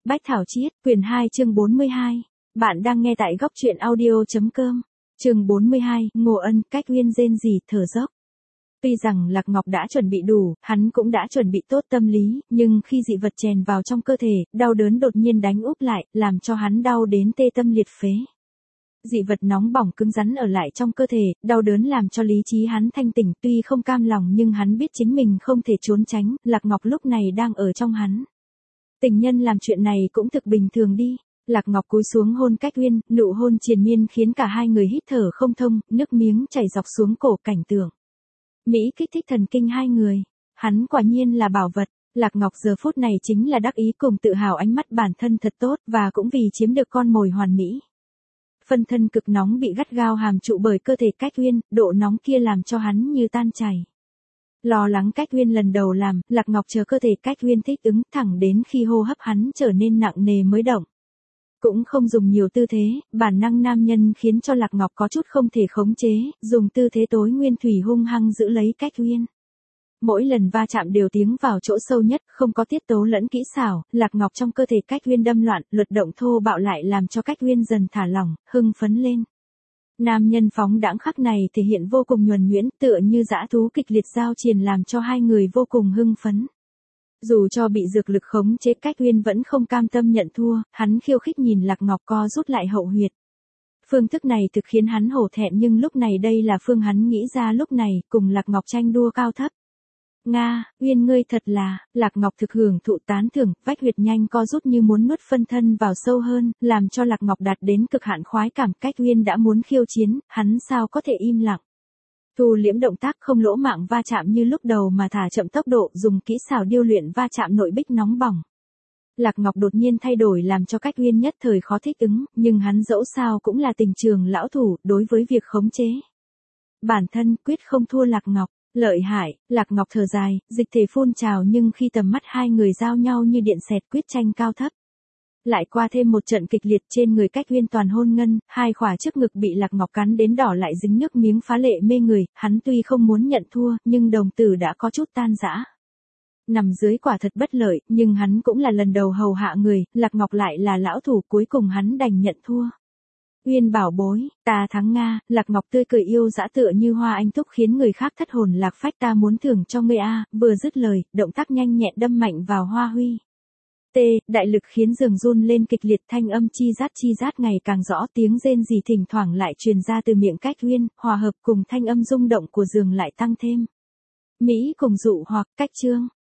Bách Thảo Chiết, quyển 2 chương 42. Bạn đang nghe tại góc truyện audio.com. Chương 42, Ngô Ân, Cách Uyên rên rỉ thở dốc. Tuy rằng Lạc Ngọc đã chuẩn bị đủ, hắn cũng đã chuẩn bị tốt tâm lý, nhưng khi dị vật chèn vào trong cơ thể, đau đớn đột nhiên đánh úp lại, làm cho hắn đau đến tê tâm liệt phế. Dị vật nóng bỏng cứng rắn ở lại trong cơ thể, đau đớn làm cho lý trí hắn thanh tỉnh, tuy không cam lòng nhưng hắn biết chính mình không thể trốn tránh, Lạc Ngọc lúc này đang ở trong hắn. Tình nhân làm chuyện này cũng thực bình thường đi. Lạc Ngọc cúi xuống hôn Cách Uyên, nụ hôn triền miên khiến cả hai người hít thở không thông, nước miếng chảy dọc xuống cổ, cảnh tượng mỹ kích thích thần kinh hai người. Hắn quả nhiên là bảo vật. Lạc Ngọc giờ phút này chính là đắc ý cùng tự hào ánh mắt bản thân thật tốt, và cũng vì chiếm được con mồi hoàn mỹ. Phân thân cực nóng bị gắt gao hàm trụ bởi cơ thể Cách Uyên, độ nóng kia làm cho hắn như tan chảy. Lo lắng Cách Uyên lần đầu làm, Lạc Ngọc chờ cơ thể Cách Uyên thích ứng, thẳng đến khi hô hấp hắn trở nên nặng nề mới động. Cũng không dùng nhiều tư thế, bản năng nam nhân khiến cho Lạc Ngọc có chút không thể khống chế, dùng tư thế tối nguyên thủy hung hăng giữ lấy Cách Uyên. Mỗi lần va chạm đều tiến vào chỗ sâu nhất, không có tiết tấu lẫn kỹ xảo, Lạc Ngọc trong cơ thể Cách Uyên đâm loạn, luật động thô bạo lại làm cho Cách Uyên dần thả lỏng, hưng phấn lên. Nam nhân phóng đãng khắc này thể hiện vô cùng nhuần nhuyễn, tựa như dã thú kịch liệt giao triền làm cho hai người vô cùng hưng phấn. Dù cho bị dược lực khống chế, Cách Uyên vẫn không cam tâm nhận thua, hắn khiêu khích nhìn Lạc Ngọc co rút lại hậu huyệt. Phương thức này thực khiến hắn hổ thẹn, nhưng lúc này đây là phương hắn nghĩ ra lúc này, cùng Lạc Ngọc tranh đua cao thấp. Nga, Uyên ngươi thật là, Lạc Ngọc thực hưởng thụ tán thưởng, vách huyệt nhanh co rút như muốn nuốt phân thân vào sâu hơn, làm cho Lạc Ngọc đạt đến cực hạn khoái cảm. Cách Uyên đã muốn khiêu chiến, hắn sao có thể im lặng. Thu liễm động tác, không lỗ mạng va chạm như lúc đầu mà thả chậm tốc độ, dùng kỹ xảo điêu luyện va chạm nội bích nóng bỏng. Lạc Ngọc đột nhiên thay đổi làm cho Cách Uyên nhất thời khó thích ứng, nhưng hắn dẫu sao cũng là tình trường lão thủ, đối với việc khống chế bản thân quyết không thua Lạc Ngọc. Lợi hại, Lạc Ngọc thở dài, dịch thể phun trào, nhưng khi tầm mắt hai người giao nhau như điện xẹt, quyết tranh cao thấp. Lại qua thêm một trận kịch liệt, trên người Cách Uyên toàn hôn ngân, hai khỏa trước ngực bị Lạc Ngọc cắn đến đỏ lại dính nước miếng phá lệ mê người, hắn tuy không muốn nhận thua, nhưng đồng tử đã có chút tan rã. Nằm dưới quả thật bất lợi, nhưng hắn cũng là lần đầu hầu hạ người, Lạc Ngọc lại là lão thủ, cuối cùng hắn đành nhận thua. Uyên bảo bối, ta thắng Nga, Lạc Ngọc tươi cười yêu dã tựa như hoa anh túc khiến người khác thất hồn lạc phách, ta muốn thưởng cho ngươi a, vừa dứt lời, động tác nhanh nhẹn đâm mạnh vào hoa huy. Đại lực khiến giường run lên kịch liệt, thanh âm chi rát ngày càng rõ, tiếng rên rỉ thỉnh thoảng lại truyền ra từ miệng Cách Uyên, hòa hợp cùng thanh âm rung động của giường lại tăng thêm mỹ cùng dụ hoặc. Cách chương